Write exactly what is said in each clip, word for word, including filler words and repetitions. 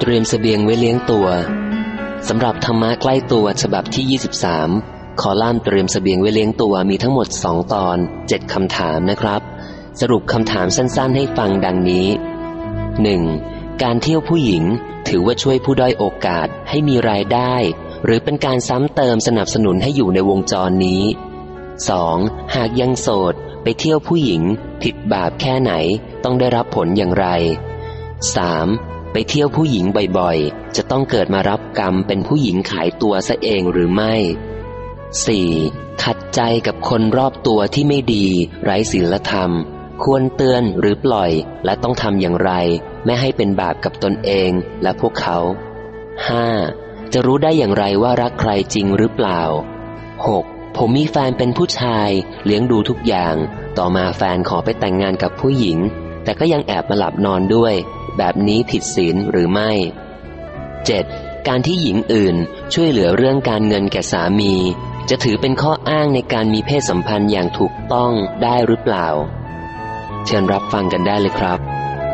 เตรียมเสบียงไว้เลี้ยงตัวสำหรับธรรมะใกล้ตัวฉบับที่ยี่สิบสามคอลัมน์เตรียมเสบียงไว้เลี้ยงตัวมีทั้งหมดสองตอนเจ็ดคำถามนะครับสรุปคำถามสั้นๆให้ฟังดังนี้ หนึ่ง. การเที่ยวผู้หญิงถือว่าช่วยผู้ด้อยโอกาสให้มีรายได้หรือเป็นการซ้ำเติมสนับสนุนให้อยู่ในวงจรนี้ สอง. หากยังโสดไปเที่ยวผู้หญิงผิดบาปแค่ไหนต้องได้รับผลอย่างไร สาม. ไปเที่ยวผู้หญิงบ่อยๆจะต้องเกิดมารับกรรมเป็นผู้หญิงขายตัวซะเองหรือไม่ สี่. ขัดใจกับคนรอบตัวที่ไม่ดีไร้ศีลธรรมควรเตือนหรือปล่อยและต้องทำอย่างไรไม่ให้เป็นบาปกับตนเองและพวกเขา ห้า. จะรู้ได้อย่างไรว่ารักใครจริงหรือเปล่า หก. ผมมีแฟนเป็นผู้ชายเลี้ยงดูทุกอย่างต่อมาแฟนขอไปแต่งงานกับผู้หญิงแต่ก็ยังแอบมาหลับนอนด้วยแบบนี้ผิดศีลหรือไม่ เจ็ด. การที่หญิงอื่นช่วยเหลือเรื่องการเงินแก่สามีจะถือเป็นข้ออ้างในการมีเพศสัมพันธ์อย่างถูกต้องได้หรือเปล่าเชิญรับฟังกันได้เลยครับ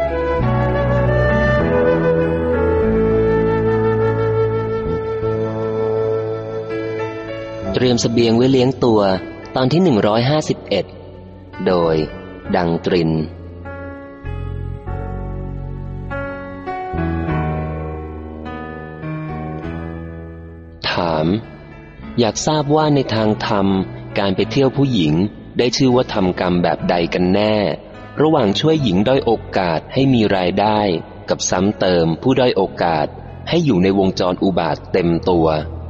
เตรียมเสบียงไว้เลี้ยงตัวตอนที่หนึ่งร้อยห้าสิบเอ็ดโดยดังตรินถามอยากทราบว่าในทางธรรมการไปเที่ยวผู้หญิงได้ชื่อว่าทำกรรมแบบใดกันแน่ระหว่างช่วยหญิงด้อยโอกาสให้มีรายได้กับซ้ำเติมผู้ด้อยโอกาสให้อยู่ในวงจรอุบาทเต็มตัว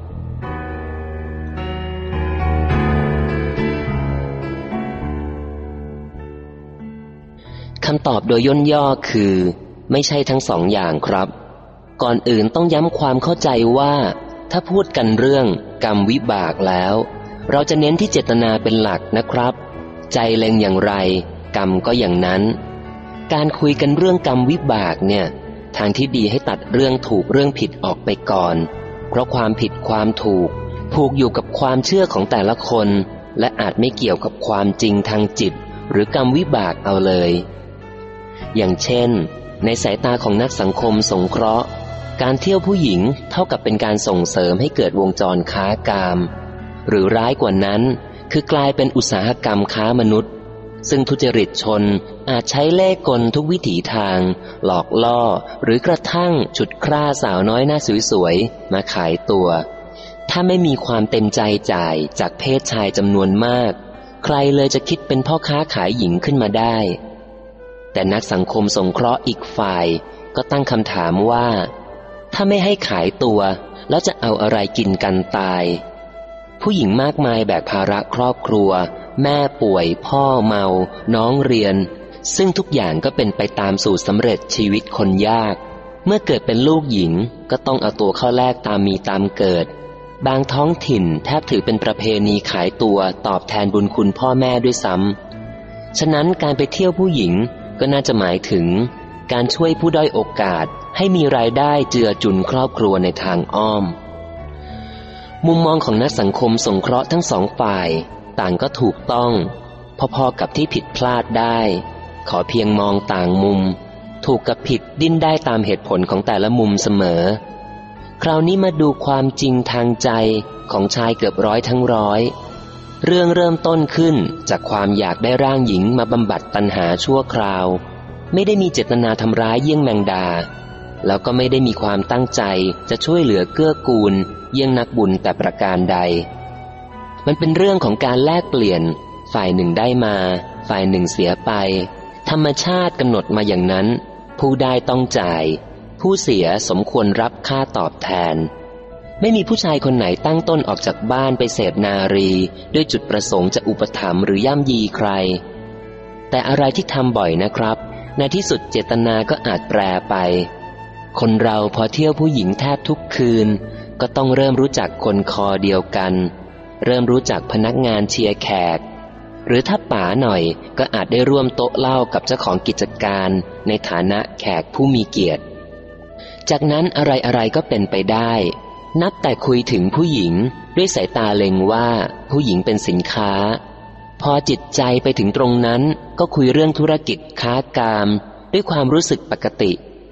คำตอบโดยย่นย่อคือไม่ใช่ทั้งสองอย่างครับก่อนอื่นต้องย้ำความเข้าใจว่าถ้าพูดกันเรื่องกรรมวิบากแล้วเราจะเน้นที่เจตนาเป็นหลักนะครับใจเล็งอย่างไรกรรมก็อย่างนั้นการคุยกันเรื่องกรรมวิบากเนี่ยทางที่ดีให้ตัดเรื่องถูกเรื่องผิดออกไปก่อนเพราะความผิดความถูกผูกอยู่กับความเชื่อของแต่ละคนและอาจไม่เกี่ยวกับความจริงทางจิตหรือกรรมวิบากเอาเลยอย่างเช่นในสายตาของนักสังคมสงเคราะห์การเที่ยวผู้หญิงเท่ากับเป็นการส่งเสริมให้เกิดวงจรค้ากามหรือร้ายกว่านั้นคือกลายเป็นอุตสาหกรรมค้ามนุษย์ซึ่งทุจริตชนอาจใช้เล่ห์กลทุกวิถีทางหลอกล่อหรือกระทั่งฉุดคร่าสาวน้อยหน้าสวยๆมาขายตัวถ้าไม่มีความเต็มใจจ่ายจากเพศชายจำนวนมากใครเลยจะคิดเป็นพ่อค้าขายหญิงขึ้นมาได้แต่นักสังคมสงเคราะห์อีกฝ่ายก็ตั้งคำถามว่าถ้าไม่ให้ขายตัวแล้วจะเอาอะไรกินกันตายผู้หญิงมากมายแบกภาระครอบครัวแม่ป่วยพ่อเมาน้องเรียนซึ่งทุกอย่างก็เป็นไปตามสูตรสำเร็จชีวิตคนยากเมื่อเกิดเป็นลูกหญิงก็ต้องเอาตัวเข้าแลกตามมีตามเกิดบางท้องถิ่นแทบถือเป็นประเพณีขายตัวตอบแทนบุญคุณพ่อแม่ด้วยซ้ำฉะนั้นการไปเที่ยวผู้หญิงก็น่าจะหมายถึงการช่วยผู้ด้อยโอกาสให้มีรายได้เจือจุนครอบครัวในทางอ้อมมุมมองของนักสังคมสงเคราะห์ทั้งสองฝ่ายต่างก็ถูกต้องพอๆกับที่ผิดพลาดได้ขอเพียงมองต่างมุมถูกกับผิดดิ้นได้ตามเหตุผลของแต่ละมุมเสมอคราวนี้มาดูความจริงทางใจของชายเกือบร้อยทั้งร้อยเรื่องเริ่มต้นขึ้นจากความอยากได้ร่างหญิงมาบำบัดตัณหาชั่วคราวไม่ได้มีเจตนาทำร้ายเยี่ยงแมงดาแล้วก็ไม่ได้มีความตั้งใจจะช่วยเหลือเกื้อกูลเยี่ยงนักบุญแต่ประการใดมันเป็นเรื่องของการแลกเปลี่ยนฝ่ายหนึ่งได้มาฝ่ายหนึ่งเสียไปธรรมชาติกำหนดมาอย่างนั้นผู้ได้ต้องจ่ายผู้เสียสมควรรับค่าตอบแทนไม่มีผู้ชายคนไหนตั้งต้นออกจากบ้านไปเสพนารีด้วยจุดประสงค์จะอุปถัมภ์หรือย่ำยีใครแต่อะไรที่ทำบ่อยนะครับในที่สุดเจตนาก็อาจแปรไปคนเราพอเที่ยวผู้หญิงแทบทุกคืนก็ต้องเริ่มรู้จักคนคอเดียวกันเริ่มรู้จักพนักงานเชียร์แขกหรือถ้าป๋าหน่อยก็อาจได้ร่วมโต๊ะเหล้ากับเจ้าของกิจการในฐานะแขกผู้มีเกียรติจากนั้นอะไรๆก็เป็นไปได้นับแต่คุยถึงผู้หญิงด้วยสายตาเล็งว่าผู้หญิงเป็นสินค้าพอจิตใจไปถึงตรงนั้นก็คุยเรื่องธุรกิจค้ากามด้วยความรู้สึกปกติ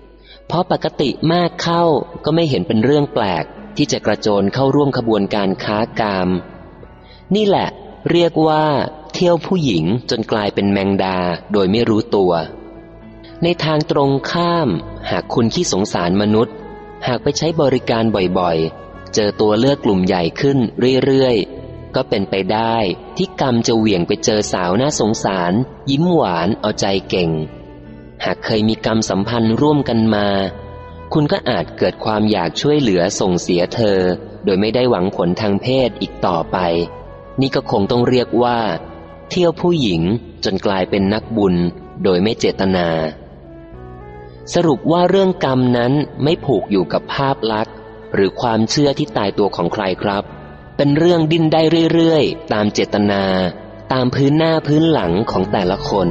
พอปกติมากเข้าก็ไม่เห็นเป็นเรื่องแปลกที่จะกระโจนเข้าร่วมขบวนการค้ากามนี่แหละเรียกว่าเที่ยวผู้หญิงจนกลายเป็นแมงดาโดยไม่รู้ตัวในทางตรงข้ามหากคุณขี้สงสารมนุษย์หากไปใช้บริการบ่อยๆเจอตัวเลือกกลุ่มใหญ่ขึ้นเรื่อยๆก็เป็นไปได้ที่กรรมจะเหวี่ยงไปเจอสาวน่าสงสารยิ้มหวานเอาใจเก่งหากเคยมีกรรมสัมพันธ์ร่วมกันมาคุณก็อาจเกิดความอยากช่วยเหลือส่งเสียเธอโดยไม่ได้หวังผลทางเพศอีกต่อไปนี่ก็คงต้องเรียกว่าเที่ยวผู้หญิงจนกลายเป็นนักบุญโดยไม่เจตนาสรุปว่าเรื่องกรรมนั้นไม่ผูกอยู่กับภาพลักษณ์หรือความเชื่อที่ตายตัวของใครครับเป็นเรื่องดิ้นได้เรื่อยๆตามเจตนาตามพื้นหน้าพื้นหลังของแต่ละคน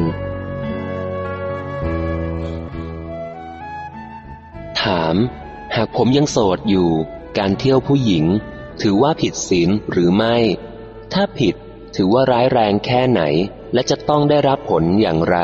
ถามหากผมยังโสดอยู่การเที่ยวผู้หญิงถือว่าผิดศีลหรือไม่ถ้าผิดถือว่าร้ายแรงแค่ไหนและจะต้องได้รับผลอย่างไร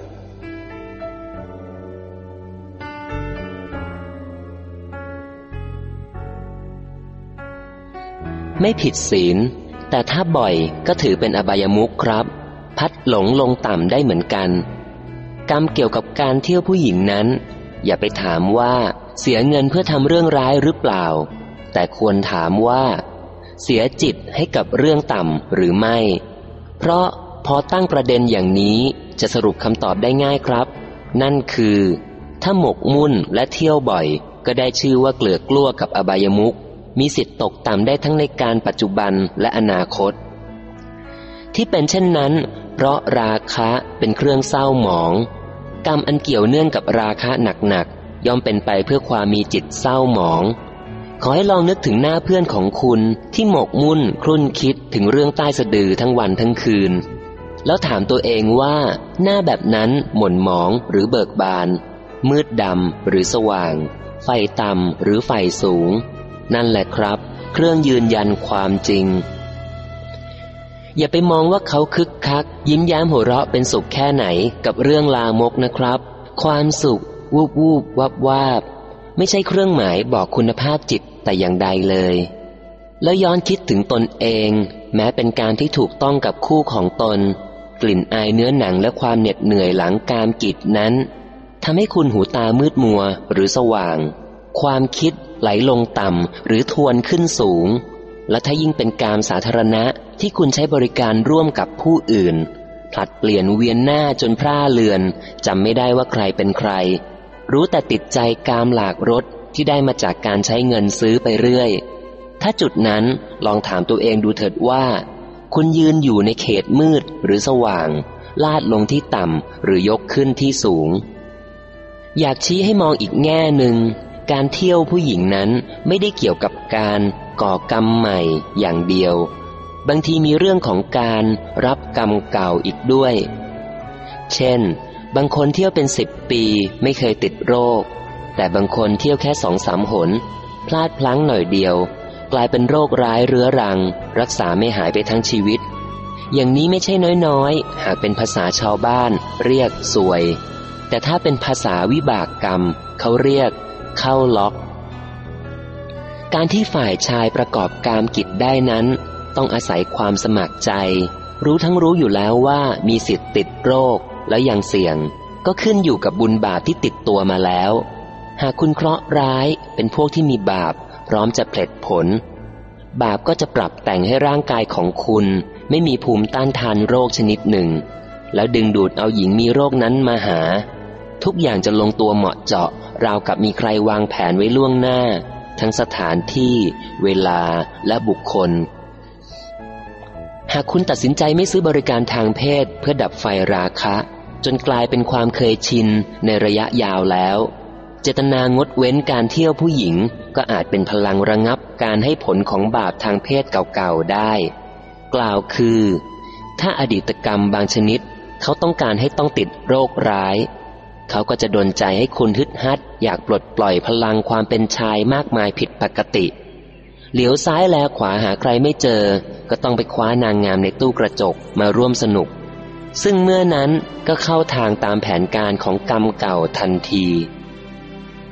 ไม่ผิดศีลแต่ถ้าบ่อยก็ถือเป็นอบายมุขครับพัดหลงลงต่ำได้เหมือนกันกรรมเกี่ยวกับการเที่ยวผู้หญิงนั้นอย่าไปถามว่าเสียเงินเพื่อทำเรื่องร้ายหรือเปล่าแต่ควรถามว่าเสียจิตให้กับเรื่องต่ำหรือไม่เพราะพอตั้งประเด็นอย่างนี้จะสรุปคำตอบได้ง่ายครับนั่นคือถ้าหมกมุ่นและเที่ยวบ่อยก็ได้ชื่อว่าเกลือกลั้วกับอบายมุขมีสิทธิ์ตกต่ำได้ทั้งในการปัจจุบันและอนาคตที่เป็นเช่นนั้นเพราะราคะเป็นเครื่องเศร้าหมองกรรมอันเกี่ยวเนื่องกับราคะหนักๆย่อมเป็นไปเพื่อความมีจิตเศร้าหมองขอให้ลองนึกถึงหน้าเพื่อนของคุณที่หมกมุ่นครุ่นคิดถึงเรื่องใต้สะดือทั้งวันทั้งคืนแล้วถามตัวเองว่าหน้าแบบนั้นหม่นหมองหรือเบิกบานมืดดำหรือสว่างไฟต่ำหรือไฟสูงนั่นแหละครับเครื่องยืนยันความจริงอย่าไปมองว่าเขาคึกคักยิ้มแย้มหัวเราะเป็นสุขแค่ไหนกับเรื่องลามกนะครับความสุขวูบวูบวับวาบไม่ใช่เครื่องหมายบอกคุณภาพจิตแต่อย่างใดเลยแล้วย้อนคิดถึงตนเองแม้เป็นการที่ถูกต้องกับคู่ของตนกลิ่นอายเนื้อหนังและความเหน็ดเหนื่อยหลังกามกิจนั้นทำให้คุณหูตามืดมัวหรือสว่างความคิดไหลลงต่ำหรือทวนขึ้นสูงและถ้ายิ่งเป็นการสาธารณะที่คุณใช้บริการร่วมกับผู้อื่นผลัดเปลี่ยนเวียนหน้าจนพร่าเลือนจำไม่ได้ว่าใครเป็นใครรู้แต่ติดใจกามหลากรสที่ได้มาจากการใช้เงินซื้อไปเรื่อยถ้าจุดนั้นลองถามตัวเองดูเถิดว่าคุณยืนอยู่ในเขตมืดหรือสว่างลาดลงที่ต่ำหรือยกขึ้นที่สูงอยากชี้ให้มองอีกแง่หนึ่งการเที่ยวผู้หญิงนั้นไม่ได้เกี่ยวกับการก่อกรรมใหม่อย่างเดียวบางทีมีเรื่องของการรับกรรมเก่าอีกด้วยเช่นบางคนเที่ยวเป็นสิบปีไม่เคยติดโรคแต่บางคนเที่ยวแค่สองสามหนพลาดพลั้งหน่อยเดียวกลายเป็นโรคร้ายเรื้อรังรักษาไม่หายไปทั้งชีวิตอย่างนี้ไม่ใช่น้อยๆหากเป็นภาษาชาวบ้านเรียกซวยแต่ถ้าเป็นภาษาวิบากกรรมเขาเรียกเข้าล็อกการที่ฝ่ายชายประกอบกามกิจได้นั้นต้องอาศัยความสมัครใจรู้ทั้งรู้อยู่แล้วว่ามีสิทธิ์ติดโรคและยังเสี่ยงก็ขึ้นอยู่กับบุญบาปที่ติดตัวมาแล้วหากคุณเคราะห์ร้ายเป็นพวกที่มีบาปพร้อมจะผลิตผลบาปก็จะปรับแต่งให้ร่างกายของคุณไม่มีภูมิต้านทานโรคชนิดหนึ่งแล้วดึงดูดเอาหญิงมีโรคนั้นมาหาทุกอย่างจะลงตัวเหมาะเจาะราวกับมีใครวางแผนไว้ล่วงหน้าทั้งสถานที่เวลาและบุคคลหากคุณตัดสินใจไม่ซื้อบริการทางเพศเพื่อดับไฟราคะจนกลายเป็นความเคยชินในระยะยาวแล้วเจตนางดเว้นการเที่ยวผู้หญิงก็อาจเป็นพลังระงับการให้ผลของบาปทางเพศเก่าๆได้กล่าวคือถ้าอดีตกรรมบางชนิดเขาต้องการให้ต้องติดโรคร้ายเขาก็จะดลใจให้คุณฮึดฮัดอยากปลดปล่อยพลังความเป็นชายมากมายผิดปกติเหลียวซ้ายแลขวาหาใครไม่เจอก็ต้องไปคว้านางงามในตู้กระจกมาร่วมสนุกซึ่งเมื่อนั้นก็เข้าทางตามแผนการของกรรมเก่าทันที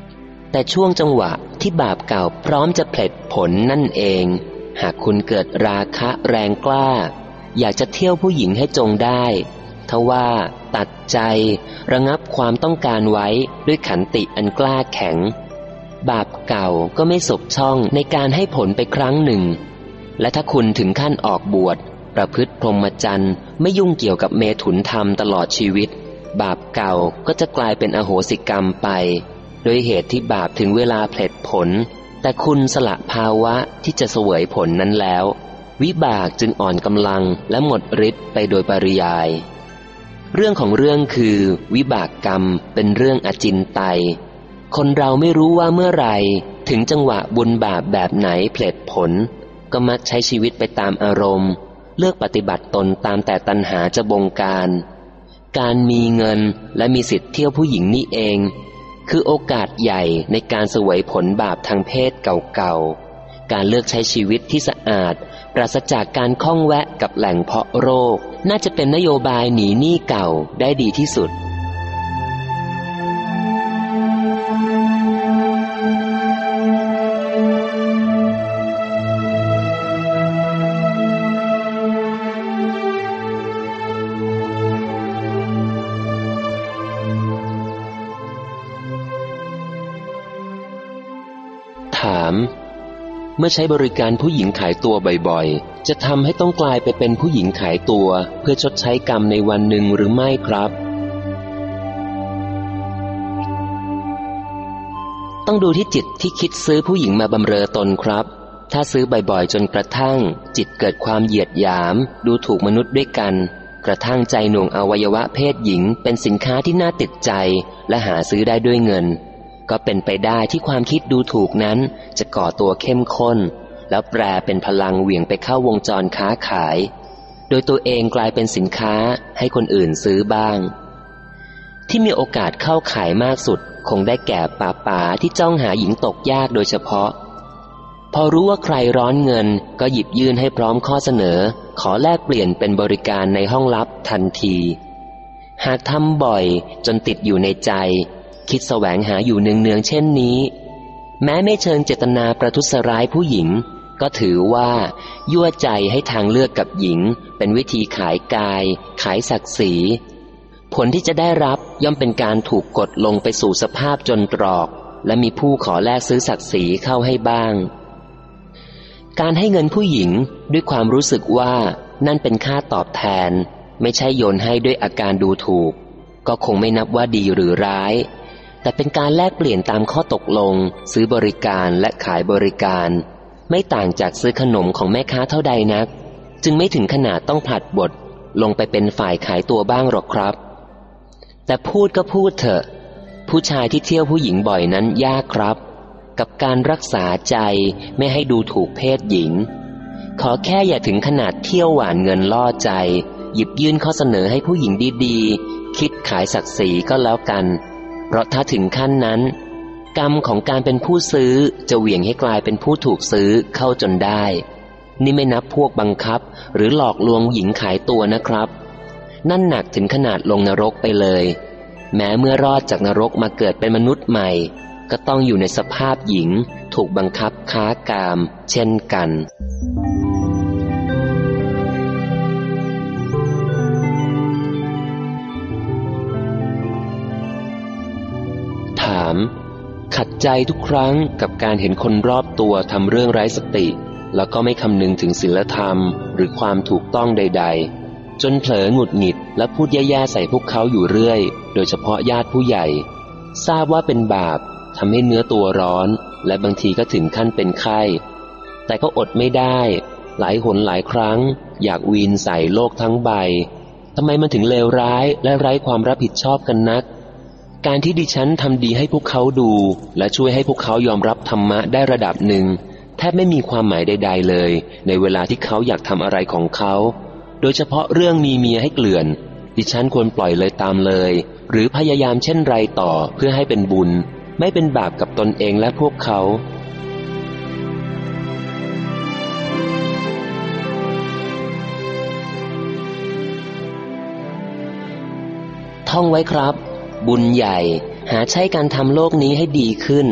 แต่ช่วงจังหวะที่บาปเก่าพร้อมจะผลิผลนั่นเองหากคุณเกิดราคะแรงกล้าอยากจะเที่ยวผู้หญิงให้จงได้ทว่าตัดใจระงับความต้องการไว้ด้วยขันติอันกล้าแข็งบาปเก่าก็ไม่สบช่องในการให้ผลไปครั้งหนึ่งและถ้าคุณถึงขั้นออกบวชประพฤติพรหมจรรย์ไม่ยุ่งเกี่ยวกับเมถุนธรรมตลอดชีวิตบาปเก่าก็จะกลายเป็นอโหสิกรรมไปโดยเหตุที่บาปถึงเวลาผลิผลแต่คุณสละภาวะที่จะเสวยผลนั้นแล้ววิบากจึงอ่อนกำลังและหมดฤทธิ์ไปโดยปริยายเรื่องของเรื่องคือวิบากกรรมเป็นเรื่องอจินไตยคนเราไม่รู้ว่าเมื่อไหร่ถึงจังหวะบุญบาปแบบไหนผลิผลก็มักใช้ชีวิตไปตามอารมณ์เลือกปฏิบัติตนตามแต่ตัณหาจะบงการการมีเงินและมีสิทธิ์เที่ยวผู้หญิงนี่เองคือโอกาสใหญ่ในการเสวยผลบาปทางเพศเก่าๆการเลือกใช้ชีวิตที่สะอาดปราศจากการข้องแวะกับแหล่งเพาะโรคน่าจะเป็นนโยบายหนีหนี้เก่าได้ดีที่สุดถามเมื่อใช้บริการผู้หญิงขายตัวบ่อยๆจะทำให้ต้องกลายไปเป็นผู้หญิงขายตัวเพื่อชดใช้กรรมในวันหนึ่งหรือไม่ครับต้องดูที่จิตที่คิดซื้อผู้หญิงมาบำเรอตนครับถ้าซื้อบ่อยๆจนกระทั่งจิตเกิดความเหยียดหยามดูถูกมนุษย์ด้วยกันกระทั่งใจหน่วงอวัยวะเพศหญิงเป็นสินค้าที่น่าติดใจและหาซื้อได้ด้วยเงินก็เป็นไปได้ที่ความคิดดูถูกนั้นจะก่อตัวเข้มข้นแล้วแปรเป็นพลังเหวี่ยงไปเข้าวงจรค้าขายโดยตัวเองกลายเป็นสินค้าให้คนอื่นซื้อบ้างที่มีโอกาสเข้าขายมากสุดคงได้แก่ป่าป๋าที่จ้องหาหญิงตกยากโดยเฉพาะพอรู้ว่าใครร้อนเงินก็หยิบยื่นให้พร้อมข้อเสนอขอแลกเปลี่ยนเป็นบริการในห้องลับทันทีหากทำบ่อยจนติดอยู่ในใจคิดแสวงหาอยู่เนืองๆเช่นนี้แม้ไม่เชิงเจตนาประทุษร้ายผู้หญิงก็ถือว่ายั่วใจให้ทางเลือกกับหญิงเป็นวิธีขายกายขายศักดิ์ศรีผลที่จะได้รับย่อมเป็นการถูกกดลงไปสู่สภาพจนตรอกและมีผู้ขอแลกซื้อศักดิ์ศรีเข้าให้บ้างการให้เงินผู้หญิงด้วยความรู้สึกว่านั่นเป็นค่าตอบแทนไม่ใช่โยนให้ด้วยอาการดูถูกก็คงไม่นับว่าดีหรือร้ายแต่เป็นการแลกเปลี่ยนตามข้อตกลงซื้อบริการและขายบริการไม่ต่างจากซื้อขนมของแม่ค้าเท่าใดนักจึงไม่ถึงขนาดต้องผลัดบทลงไปเป็นฝ่ายขายตัวบ้างหรอกครับแต่พูดก็พูดเถอะผู้ชายที่เที่ยวผู้หญิงบ่อยนั้นยากครับกับการรักษาใจไม่ให้ดูถูกเพศหญิงขอแค่อย่าถึงขนาดเที่ยวหวานเงินล่อใจหยิบยื่นข้อเสนอให้ผู้หญิงดีๆคิดขายศักดิ์ศรีก็แล้วกันเพราะถ้าถึงขั้นนั้นกรรมของการเป็นผู้ซื้อจะเหวี่ยงให้กลายเป็นผู้ถูกซื้อเข้าจนได้นี่ไม่นับพวกบังคับหรือหลอกลวงหญิงขายตัวนะครับนั่นหนักถึงขนาดลงนรกไปเลยแม้เมื่อรอดจากนรกมาเกิดเป็นมนุษย์ใหม่ก็ต้องอยู่ในสภาพหญิงถูกบังคับค้ากามเช่นกันถามขัดใจทุกครั้งกับการเห็นคนรอบตัวทำเรื่องไร้สติแล้วก็ไม่คำนึงถึงศีลธรรมหรือความถูกต้องใดๆจนเผลอหงุดหงิดและพูดแย่ๆใส่พวกเขาอยู่เรื่อยโดยเฉพาะญาติผู้ใหญ่ทราบว่าเป็นบาปทำให้เนื้อตัวร้อนและบางทีก็ถึงขั้นเป็นไข้แต่ก็อดไม่ได้หลายหนหลายครั้งอยากวีนใส่โลกทั้งใบทำไมมันถึงเลวร้ายและไร้ความรับผิดชอบกันนักการที่ดิฉันทำดีให้พวกเขาดูและช่วยให้พวกเขายอมรับธรรมะได้ระดับหนึ่งแทบไม่มีความหมายใดๆเลยในเวลาที่เขาอยากทำอะไรของเขาโดยเฉพาะเรื่องมีเมียให้เกลื่อนดิฉันควรปล่อยเลยตามเลยหรือพยายามเช่นไรต่อเพื่อให้เป็นบุญไม่เป็นบาปกับตนเองและพวกเขาท่องไว้ครับบุญใหญ่หาใช้การทำโลกนี้ให้ดีขึ้น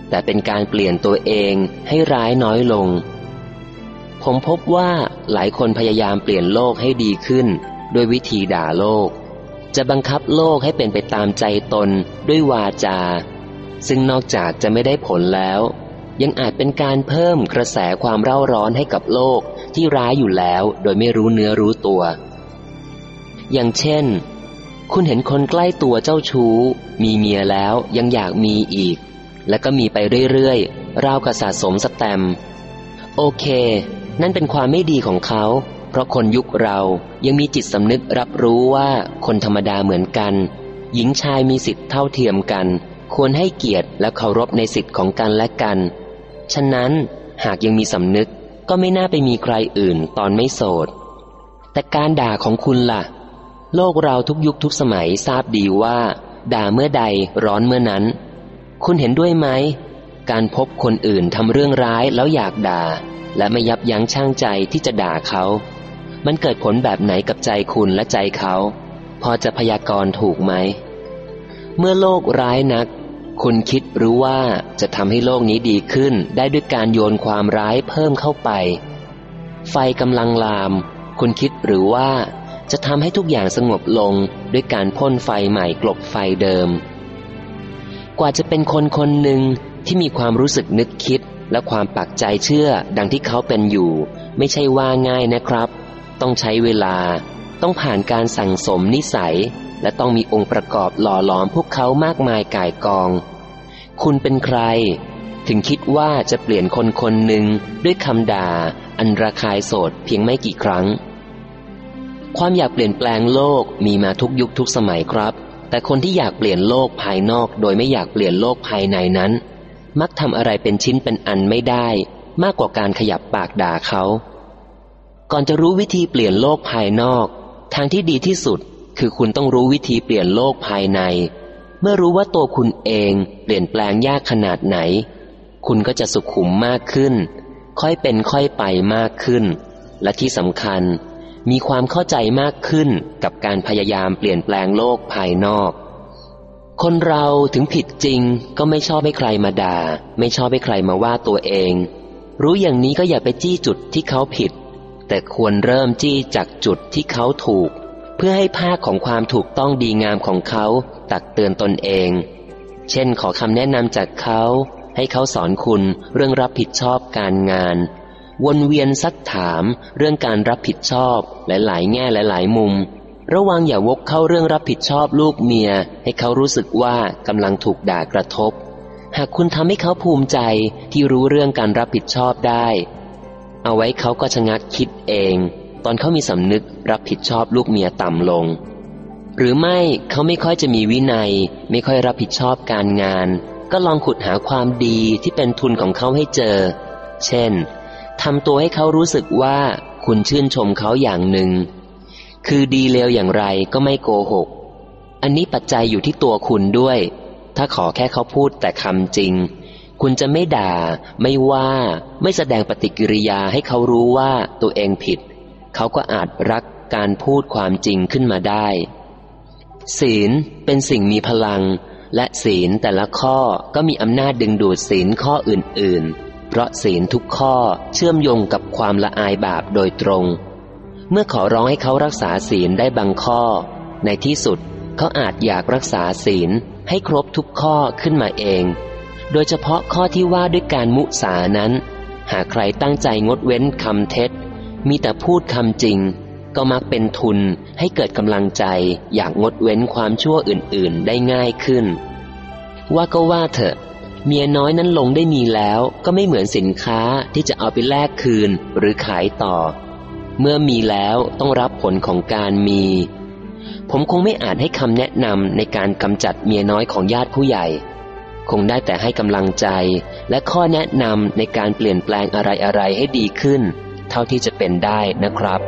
แต่เป็นการเปลี่ยนตัวเองให้ร้ายน้อยลงผมพบว่าหลายคนพยายามเปลี่ยนโลกให้ดีขึ้นด้วยวิธีด่าโลกจะบังคับโลกให้เป็นไปตามใจตนด้วยวาจาซึ่งนอกจากจะไม่ได้ผลแล้วยังอาจเป็นการเพิ่มกระแสความเร่าร้อนให้กับโลกที่ร้ายอยู่แล้วโดยไม่รู้เนื้อรู้ตัวอย่างเช่นคุณเห็นคนใกล้ตัวเจ้าชู้มีเมียแล้วยังอยากมีอีกและก็มีไปเรื่อยๆราวกับสะสมสแตมป์โอเคนั่นเป็นความไม่ดีของเขาเพราะคนยุคเรายังมีจิตสำนึกรับรู้ว่าคนธรรมดาเหมือนกันหญิงชายมีสิทธิเท่าเทียมกันควรให้เกียรติและเคารพในสิทธิ์ของกันและกันฉะนั้นหากยังมีสำนึกก็ไม่น่าไปมีใครอื่นตอนไม่โสดแต่การด่าของคุณล่ะโลกเราทุกยุคทุกสมัยทราบดีว่าด่าเมื่อใดร้อนเมื่อนั้นคุณเห็นด้วยไหมการพบคนอื่นทำเรื่องร้ายแล้วอยากด่าและไม่ยับยั้งชั่งใจที่จะด่าเขามันเกิดผลแบบไหนกับใจคุณและใจเขาพอจะพยากรณ์ถูกไหมเมื่อโลกร้ายนักคุณคิดหรือว่าจะทำให้โลกนี้ดีขึ้นได้ด้วยการโยนความร้ายเพิ่มเข้าไปไฟกำลังลามคุณคิดหรือว่าจะทำให้ทุกอย่างสงบลงด้วยการพ่นไฟใหม่กลบไฟเดิมกว่าจะเป็นคนคนหนึ่งที่มีความรู้สึกนึกคิดและความปักใจเชื่อดังที่เขาเป็นอยู่ไม่ใช่ว่าง่ายนะครับต้องใช้เวลาต้องผ่านการสั่งสมนิสัยและต้องมีองค์ประกอบหล่อหลอมพวกเขามากมายก่ายกองคุณเป็นใครถึงคิดว่าจะเปลี่ยนคนคนหนึ่งด้วยคำด่าอันระคายโสดเพียงไม่กี่ครั้งความอยากเปลี่ยนแปลงโลกมีมาทุกยุคทุกสมัยครับแต่คนที่อยากเปลี่ยนโลกภายนอกโดยไม่อยากเปลี่ยนโลกภายในนั้นมักทำอะไรเป็นชิ้นเป็นอันไม่ได้มากกว่าการขยับปากด่าเขาก่อนจะรู้วิธีเปลี่ยนโลกภายนอกทางที่ดีที่สุดคือคุณต้องรู้วิธีเปลี่ยนโลกภายในเมื่อรู้ว่าตัวคุณเองเปลี่ยนแปลงยากขนาดไหนคุณก็จะสุขุมมากขึ้นค่อยเป็นค่อยไปมากขึ้นและที่สำคัญมีความเข้าใจมากขึ้นกับการพยายามเปลี่ยนแปลงโลกภายนอกคนเราถึงผิดจริงก็ไม่ชอบให้ใครมาด่าไม่ชอบให้ใครมาว่าตัวเองรู้อย่างนี้ก็อย่าไปจี้จุดที่เขาผิดแต่ควรเริ่มจี้จากจุดที่เขาถูกเพื่อให้ภาคของความถูกต้องดีงามของเขาตักเตือนตนเองเช่นขอคำแนะนำจากเขาให้เขาสอนคุณเรื่องรับผิดชอบการงานวนเวียนซักถามเรื่องการรับผิดชอบหลายๆแง่หลายๆมุมระวังอย่าวกเข้าเรื่องรับผิดชอบลูกเมียให้เขารู้สึกว่ากำลังถูกด่ากระทบหากคุณทำให้เขาภูมิใจที่รู้เรื่องการรับผิดชอบได้เอาไว้เขาก็ชะงักคิดเองตอนเขามีสำนึกรับผิดชอบลูกเมียต่ำลงหรือไม่เขาไม่ค่อยจะมีวินัยไม่ค่อยรับผิดชอบการงานก็ลองขุดหาความดีที่เป็นทุนของเขาให้เจอเช่นทำตัวให้เขารู้สึกว่าคุณชื่นชมเขาอย่างหนึ่งคือดีเลวอย่างไรก็ไม่โกหกอันนี้ปัจจัยอยู่ที่ตัวคุณด้วยถ้าขอแค่เขาพูดแต่คำจริงคุณจะไม่ด่าไม่ว่าไม่แสดงปฏิกิริยาให้เขารู้ว่าตัวเองผิดเขาก็อาจรักการพูดความจริงขึ้นมาได้ศีลเป็นสิ่งมีพลังและศีลแต่ละข้อก็มีอำนาจดึงดูดศีลข้ออื่นๆเพราะศีลทุกข้อเชื่อมโยงกับความละอายบาปโดยตรงเมื่อขอร้องให้เขารักษาศีลได้บางข้อในที่สุดเขาอาจอยากรักษาศีลให้ครบทุกข้อขึ้นมาเองโดยเฉพาะข้อที่ว่าด้วยการมุสานั้นหากใครตั้งใจงดเว้นคำเท็จมีแต่พูดคำจริงก็มักเป็นทุนให้เกิดกำลังใจอยากงดเว้นความชั่วอื่นๆได้ง่ายขึ้นว่าก็ว่าเถอะเมียน้อยนั้นลงได้มีแล้วก็ไม่เหมือนสินค้าที่จะเอาไปแลกคืนหรือขายต่อเมื่อมีแล้วต้องรับผลของการมีผมคงไม่อาจให้คำแนะนำในการกำจัดเมียน้อยของญาติผู้ใหญ่คงได้แต่ให้กำลังใจและข้อแนะนำในการเปลี่ยนแปลงอะไรๆให้ดีขึ้นเท่าที่จะเป็นได้นะครับ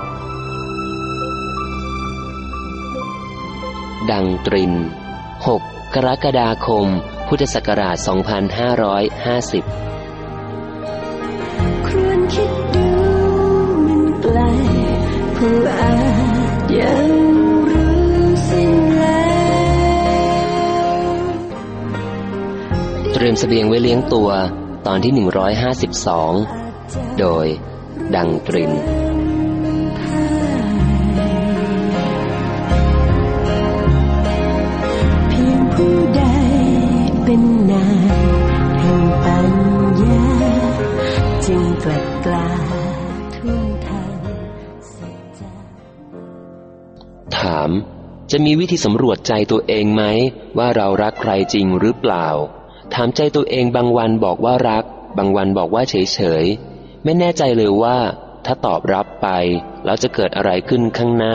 ดังตรินหกกรกฎาคมพุทธศักราชสองพันห้าร้อยห้าสิบครวญคิดดูมันไกลผู้อาจยังรู้สิ้นแล้วเตรียมเสบียงไว้เลี้ยงตัวตอนที่หนึ่งร้อยห้าสิบสองโดยดังตรินเพียงผู้ใดเป็นนายแห่งปัญญาจึงกลัดกล้าทุ่มทางสัจจะถามจะมีวิธีสำรวจใจตัวเองไหมว่าเรารักใครจริงหรือเปล่าถามใจตัวเองบางวันบอกว่ารักบางวันบอกว่าเฉยๆไม่แน่ใจเลยว่าถ้าตอบรับไปแล้วจะเกิดอะไรขึ้นข้างหน้า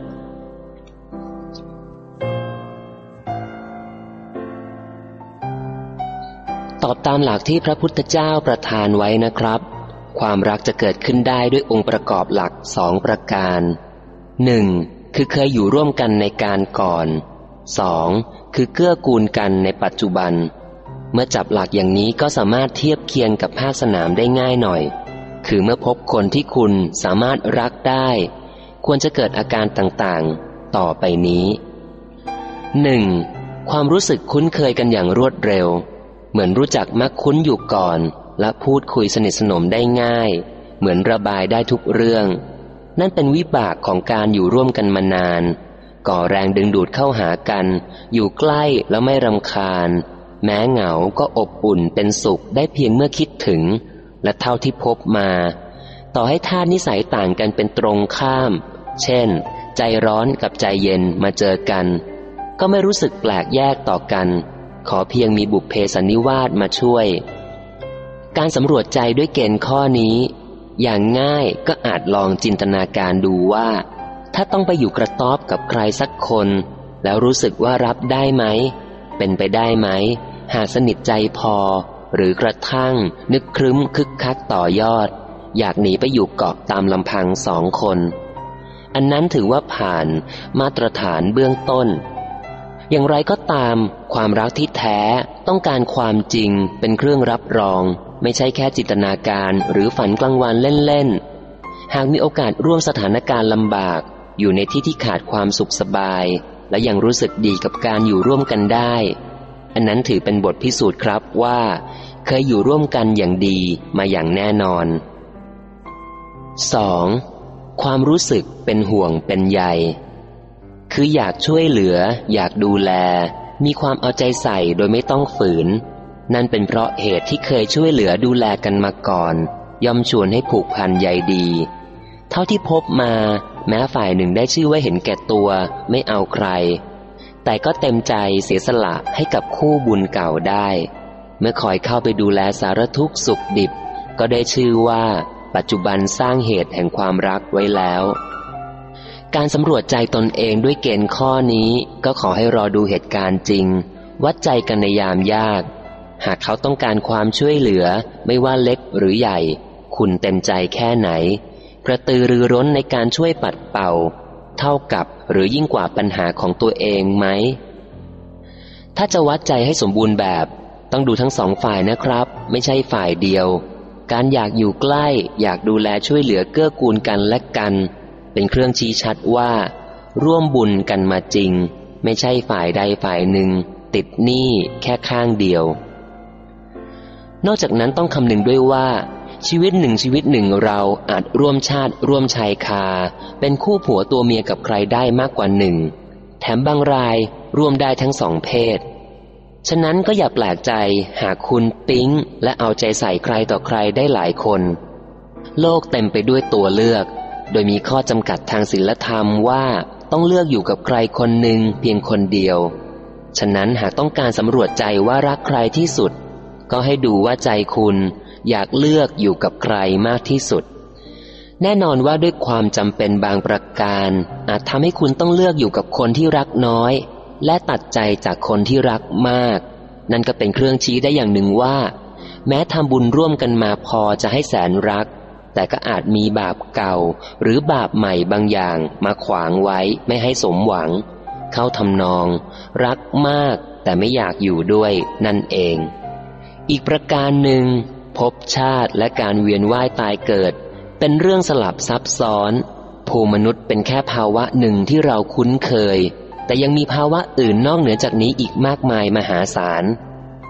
ตอบตามหลักที่พระพุทธเจ้าประทานไว้นะครับความรักจะเกิดขึ้นได้ด้วยองค์ประกอบหลักสองประการหนึ่งคือเคยอยู่ร่วมกันในการก่อนสองคือเกื้อกูลกันในปัจจุบันเมื่อจับหลักอย่างนี้ก็สามารถเทียบเคียงกับภาคสนามได้ง่ายหน่อยคือเมื่อพบคนที่คุณสามารถรักได้ควรจะเกิดอาการต่างๆต่อไปนี้หนึ่งความรู้สึกคุ้นเคยกันอย่างรวดเร็วเหมือนรู้จักมักคุ้นอยู่ก่อนและพูดคุยสนิทสนมได้ง่ายเหมือนระบายได้ทุกเรื่องนั่นเป็นวิบากของการอยู่ร่วมกันมานานก่อแรงดึงดูดเข้าหากันอยู่ใกล้แล้วไม่รำคาญแม้เหงาก็อบอุ่นเป็นสุขได้เพียงเมื่อคิดถึงและเท่าที่พบมาต่อให้ธาตุนิสัยต่างกันเป็นตรงข้ามเช่นใจร้อนกับใจเย็นมาเจอกันก็ไม่รู้สึกแปลกแยกต่อกันขอเพียงมีบุพเพสันนิวาสมาช่วยการสำรวจใจด้วยเกณฑ์ข้อนี้อย่างง่ายก็อาจลองจินตนาการดูว่าถ้าต้องไปอยู่กระต๊อบกับใครสักคนแล้วรู้สึกว่ารับได้ไหมเป็นไปได้ไหมหากสนิทใจพอหรือกระทั่งนึกครึ้มคึกคักต่อยอดอยากหนีไปอยู่เกาะตามลำพังสองคนอันนั้นถือว่าผ่านมาตรฐานเบื้องต้นอย่างไรก็ตามความรักที่แท้ต้องการความจริงเป็นเครื่องรับรองไม่ใช่แค่จินตนาการหรือฝันกลางวันเล่นๆหากมีโอกาสร่วมสถานการณ์ลำบากอยู่ในที่ที่ขาดความสุขสบายและยังรู้สึกดีกับการอยู่ร่วมกันได้อันนั้นถือเป็นบทพิสูจน์ครับว่าเคยอยู่ร่วมกันอย่างดีมาอย่างแน่นอน สอง ความรู้สึกเป็นห่วงเป็นใยคืออยากช่วยเหลืออยากดูแลมีความเอาใจใส่โดยไม่ต้องฝืนนั่นเป็นเพราะเหตุที่เคยช่วยเหลือดูแลกันมาก่อนย่อมชวนให้ผูกพันใยดีเท่าที่พบมาแม้ฝ่ายหนึ่งได้ชื่อว่าเห็นแก่ตัวไม่เอาใครแต่ก็เต็มใจเสียสละให้กับคู่บุญเก่าได้เมื่อคอยเข้าไปดูแลสารทุกข์สุขดิบก็ได้ชื่อว่าปัจจุบันสร้างเหตุแห่งความรักไว้แล้วการสำรวจใจตนเองด้วยเกณฑ์ข้อนี้ก็ขอให้รอดูเหตุการณ์จริงวัดใจกันในยามยากหากเขาต้องการความช่วยเหลือไม่ว่าเล็กหรือใหญ่คุณเต็มใจแค่ไหนกระตือรือร้นในการช่วยปัดเป่าเท่ากับหรือยิ่งกว่าปัญหาของตัวเองไหมถ้าจะวัดใจให้สมบูรณ์แบบต้องดูทั้งสองฝ่ายนะครับไม่ใช่ฝ่ายเดียวการอยากอยู่ใกล้อยากดูแลช่วยเหลือเกื้อกูลกันและกันเป็นเครื่องชี้ชัดว่าร่วมบุญกันมาจริงไม่ใช่ฝ่ายใดฝ่ายหนึ่งติดหนี้แค่ข้างเดียวนอกจากนั้นต้องคำนึงด้วยว่าชีวิตหนึ่งชีวิตหนึ่งเราอาจร่วมชาติร่วมชายคาเป็นคู่ผัวตัวเมียกับใครได้มากกว่าหนึ่งแถมบางรายร่วมได้ทั้งสองเพศฉะนั้นก็อย่าแปลกใจหากคุณปิ๊งและเอาใจใส่ใครต่อใครได้หลายคนโลกเต็มไปด้วยตัวเลือกโดยมีข้อจำกัดทางศีลธรรมว่าต้องเลือกอยู่กับใครคนหนึ่งเพียงคนเดียวฉะนั้นหากต้องการสำรวจใจว่ารักใครที่สุดก็ให้ดูว่าใจคุณอยากเลือกอยู่กับใครมากที่สุดแน่นอนว่าด้วยความจำเป็นบางประการอาจทำให้คุณต้องเลือกอยู่กับคนที่รักน้อยและตัดใจจากคนที่รักมากนั่นก็เป็นเครื่องชี้ได้อย่างหนึ่งว่าแม้ทำบุญร่วมกันมาพอจะให้แสนรักแต่ก็อาจมีบาปเก่าหรือบาปใหม่บางอย่างมาขวางไว้ไม่ให้สมหวังเข้าทำนองรักมากแต่ไม่อยากอยู่ด้วยนั่นเองอีกประการหนึ่งภพชาติและการเวียนว่ายตายเกิดเป็นเรื่องสลับซับซ้อนภูมิมนุษย์เป็นแค่ภาวะหนึ่งที่เราคุ้นเคยแต่ยังมีภาวะอื่นนอกเหนือจากนี้อีกมากมายมหาศาล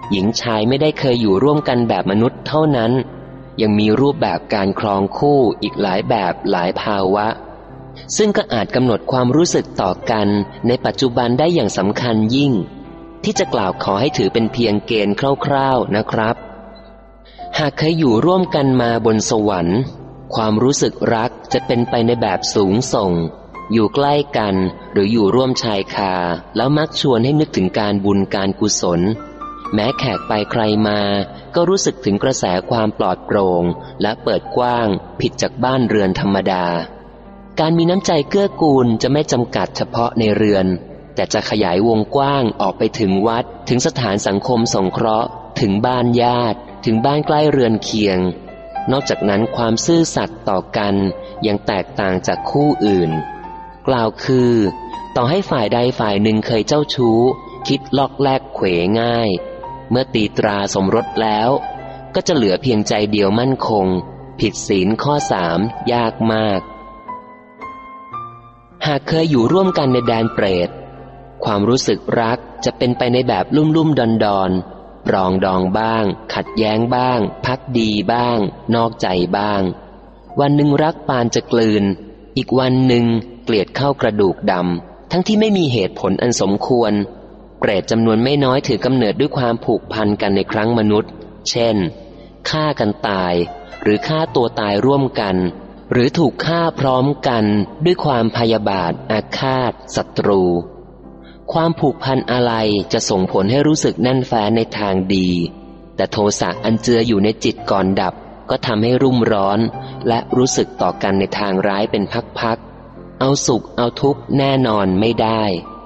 หญิงชายไม่ได้เคยอยู่ร่วมกันแบบมนุษย์เท่านั้นยังมีรูปแบบการครองคู่อีกหลายแบบหลายภาวะซึ่งก็อาจกำหนดความรู้สึกต่อกันในปัจจุบันได้อย่างสำคัญยิ่งที่จะกล่าวขอให้ถือเป็นเพียงเกณฑ์คร่าวๆนะครับหากเคยอยู่ร่วมกันมาบนสวรรค์ความรู้สึกรักจะเป็นไปในแบบสูงส่งอยู่ใกล้กันหรืออยู่ร่วมชายคาแล้วมักชวนให้นึกถึงการบุญการกุศลแม้แขกไปใครมาก็รู้สึกถึงกระแสความปลอดโปร่งและเปิดกว้างผิดจากบ้านเรือนธรรมดาการมีน้ำใจเกื้อกูลจะไม่จำกัดเฉพาะในเรือนแต่จะขยายวงกว้างออกไปถึงวัดถึงสถานสังคมสงเคราะห์ถึงบ้านญาติถึงบ้านใกล้เรือนเคียงนอกจากนั้นความซื่อสัตย์ต่อกันยังแตกต่างจากคู่อื่นกล่าวคือต่อให้ฝ่ายใดฝ่ายหนึ่งเคยเจ้าชู้คิดลอกแลกเขวง่ายเมื่อตีตราสมรสแล้วก็จะเหลือเพียงใจเดียวมั่นคงผิดศีลข้อสามยากมากหากเคยอยู่ร่วมกันในแดนเปรตความรู้สึกรักจะเป็นไปในแบบลุ่มลุ่มดอนดอนปรองดองบ้างขัดแย้งบ้างพักดีบ้างนอกใจบ้างวันหนึ่งรักปานจะกลืนอีกวันหนึ่งเกลียดเข้ากระดูกดำทั้งที่ไม่มีเหตุผลอันสมควรเปรตจำนวนไม่น้อยถือกำเนิดด้วยความผูกพันกันในครั้งมนุษย์เช่นฆ่ากันตายหรือฆ่าตัวตายร่วมกันหรือถูกฆ่าพร้อมกันด้วยความพยาบาทอาฆาตศัตรูความผูกพันอะไรจะส่งผลให้รู้สึกแน่นแฟ้นในทางดีแต่โทสะอันเจืออยู่ในจิตก่อนดับก็ทำให้รุ่มร้อนและรู้สึกต่อกันในทางร้ายเป็นพักๆเอาสุขเอาทุกข์แน่นอนไม่ได้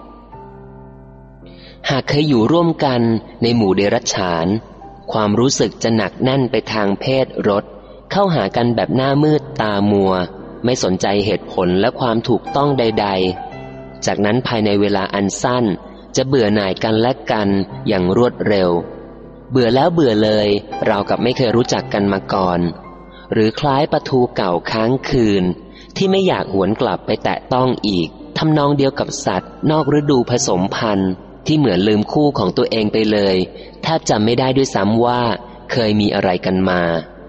หากเคยอยู่ร่วมกันในหมู่เดรัจฉานความรู้สึกจะหนักแน่นไปทางเพศรสเข้าหากันแบบหน้ามืดตามัวไม่สนใจเหตุผลและความถูกต้องใดๆจากนั้นภายในเวลาอันสั้นจะเบื่อหน่ายกันและกันอย่างรวดเร็วเบื่อแล้วเบื่อเลยราวกับไม่เคยรู้จักกันมาก่อนหรือคล้ายปลาทูเก่าค้างคืนที่ไม่อยากหวนกลับไปแตะต้องอีกทำนองเดียวกับสัตว์นอกฤดูผสมพันธุ์ที่เหมือนลืมคู่ของตัวเองไปเลยแทบจำไม่ได้ด้วยซ้ำว่าเคยมีอะไรกันมา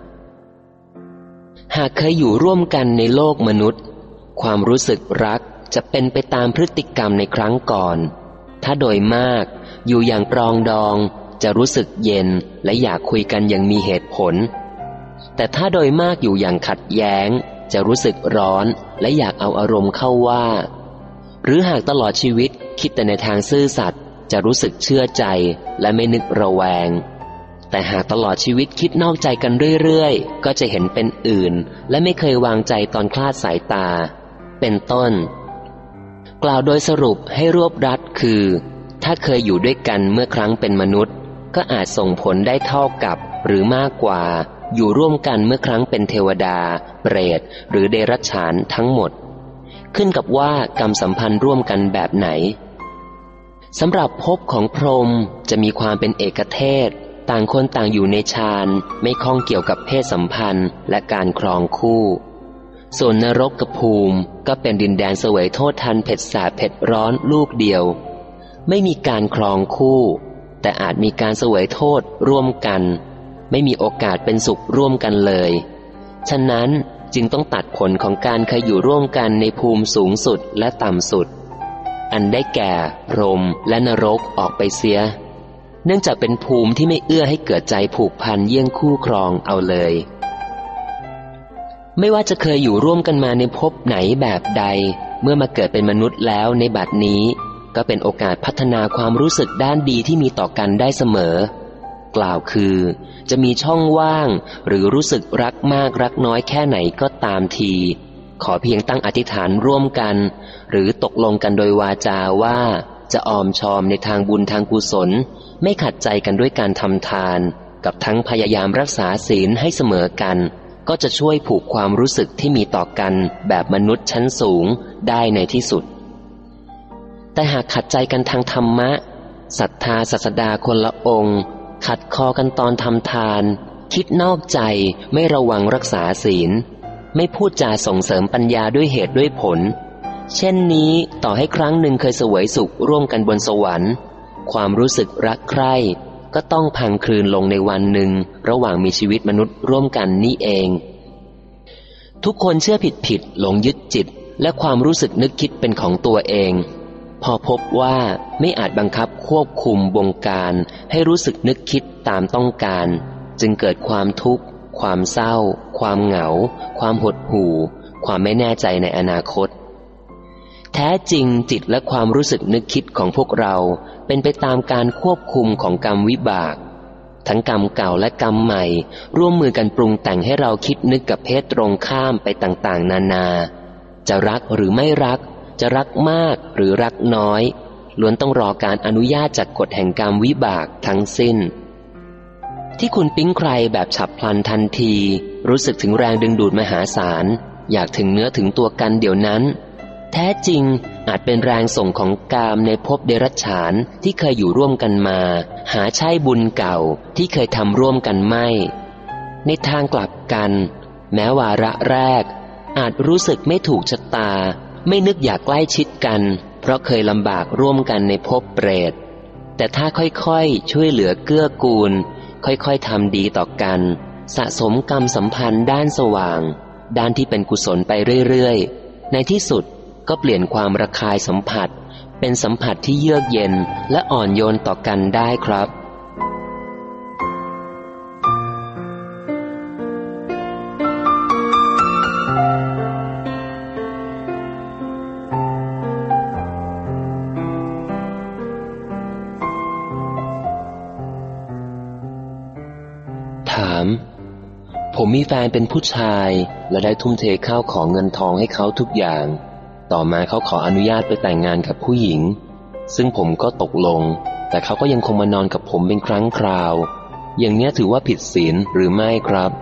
หากเคยอยู่ร่วมกันในโลกมนุษย์ความรู้สึกรักจะเป็นไปตามพฤติกรรมในครั้งก่อนถ้าโดยมากอยู่อย่างปรองดองจะรู้สึกเย็นและอยากคุยกันอย่างมีเหตุผลแต่ถ้าโดยมากอยู่อย่างขัดแย้งจะรู้สึกร้อนและอยากเอาอารมณ์เข้าว่าหรือหากตลอดชีวิตคิดแต่ในทางซื่อสัตย์จะรู้สึกเชื่อใจและไม่นึกระแวงแต่หากตลอดชีวิตคิดนอกใจกันเรื่อยๆก็จะเห็นเป็นอื่นและไม่เคยวางใจตอนคลาดสายตาเป็นต้นกล่าวโดยสรุปให้รวบรัดคือถ้าเคยอยู่ด้วยกันเมื่อครั้งเป็นมนุษย์ก็อาจส่งผลได้เท่ากับหรือมากกว่าอยู่ร่วมกันเมื่อครั้งเป็นเทวดาเปรตหรือเดรัจฉานทั้งหมดขึ้นกับว่ากรรมสัมพันธ์ร่วมกันแบบไหนสำหรับภพของพรหมจะมีความเป็นเอกเทศต่างคนต่างอยู่ในฌานไม่ข้องเกี่ยวกับเพศสัมพันธ์และการครองคู่ส่วนนรกกับภูมิก็เป็นดินแดนเสวยโทษทันเผ็ดสาบเผ็ดร้อนลูกเดียวไม่มีการครองคู่แต่อาจมีการเสวยโทษร่วมกันไม่มีโอกาสเป็นสุขร่วมกันเลยฉะนั้นจึงต้องตัดผลของการเคยอยู่ร่วมกันในภูมิสูงสุดและต่ำสุดอันได้แก่พรหมและนรกออกไปเสียเนื่องจากเป็นภูมิที่ไม่เอื้อให้เกิดใจผูกพันเยี่ยงคู่ครองเอาเลยไม่ว่าจะเคยอยู่ร่วมกันมาในภพไหนแบบใดเมื่อมาเกิดเป็นมนุษย์แล้วในบัดนี้ก็เป็นโอกาสพัฒนาความรู้สึกด้านดีที่มีต่อกันได้เสมอกล่าวคือจะมีช่องว่างหรือรู้สึกรักมากรักน้อยแค่ไหนก็ตามทีขอเพียงตั้งอธิษฐานร่วมกันหรือตกลงกันโดยวาจาว่าจะออมชอมในทางบุญทางกุศลไม่ขัดใจกันด้วยการทำทานกับทั้งพยายามรักษาศีลให้เสมอกันก็จะช่วยผูกความรู้สึกที่มีต่อกันแบบมนุษย์ชั้นสูงได้ในที่สุดแต่หากขัดใจกันทางธรรมะศรัทธาศาสดาคนละองค์ขัดคอกันตอนทำทานคิดนอกใจไม่ระวังรักษาศีลไม่พูดจาส่งเสริมปัญญาด้วยเหตุด้วยผลเช่นนี้ต่อให้ครั้งหนึ่งเคยเสวยสุขร่วมกันบนสวรรค์ความรู้สึกรักใคร่ก็ต้องพังคลืนลงในวันหนึ่งระหว่างมีชีวิตมนุษย์ร่วมกันนี่เองทุกคนเชื่อผิดๆหลงยึดจิตและความรู้สึกนึกคิดเป็นของตัวเองพอพบว่าไม่อาจบังคับควบคุมบงการให้รู้สึกนึกคิดตามต้องการจึงเกิดความทุกข์ความเศร้าความเหงาความหดหู่ความไม่แน่ใจในอนาคตแท้จริงจิตและความรู้สึกนึกคิดของพวกเราเป็นไปตามการควบคุมของกรรมวิบากทั้งกรรมเก่าและกรรมใหม่ร่วมมือกันปรุงแต่งให้เราคิดนึกกับเพศตรงข้ามไปต่างๆนานาจะรักหรือไม่รักจะรักมากหรือรักน้อยล้วนต้องรอการอนุญาตจากกฎแห่งกรรมวิบากทั้งสิ้นที่คุณปิ๊งใครแบบฉับพลันทันทีรู้สึกถึงแรงดึงดูดมหาศาลอยากถึงเนื้อถึงตัวกันเดี๋ยวนั้นแท้จริงอาจเป็นแรงส่งของกามในภพเดรัจฉานที่เคยอยู่ร่วมกันมาหาใช่บุญเก่าที่เคยทำร่วมกันไม่ในทางกลับกันแม้วาระแรกอาจรู้สึกไม่ถูกชะตาไม่นึกอยากใกล้ชิดกันเพราะเคยลำบากร่วมกันในภพเปรตแต่ถ้าค่อยๆช่วยเหลือเกื้อกูลค่อยๆทำดีต่อกันสะสมกรรมสัมพันธ์ด้านสว่างด้านที่เป็นกุศลไปเรื่อยๆในที่สุดก็เปลี่ยนความระคายสัมผัสเป็นสัมผัสที่เยือกเย็นและอ่อนโยนต่อกันได้ครับถามผมมีแฟนเป็นผู้ชายและได้ทุ่มเทข้าวของเงินทองให้เขาทุกอย่างต่อมาเขาขออนุญาตไปแต่งงานกับผู้หญิงซึ่งผมก็ตกลงแต่เขาก็ยังคงมานอนกับผมเป็นครั้งคราวอย่างนี้ถือว่าผิดศีลหรือไม่ครับ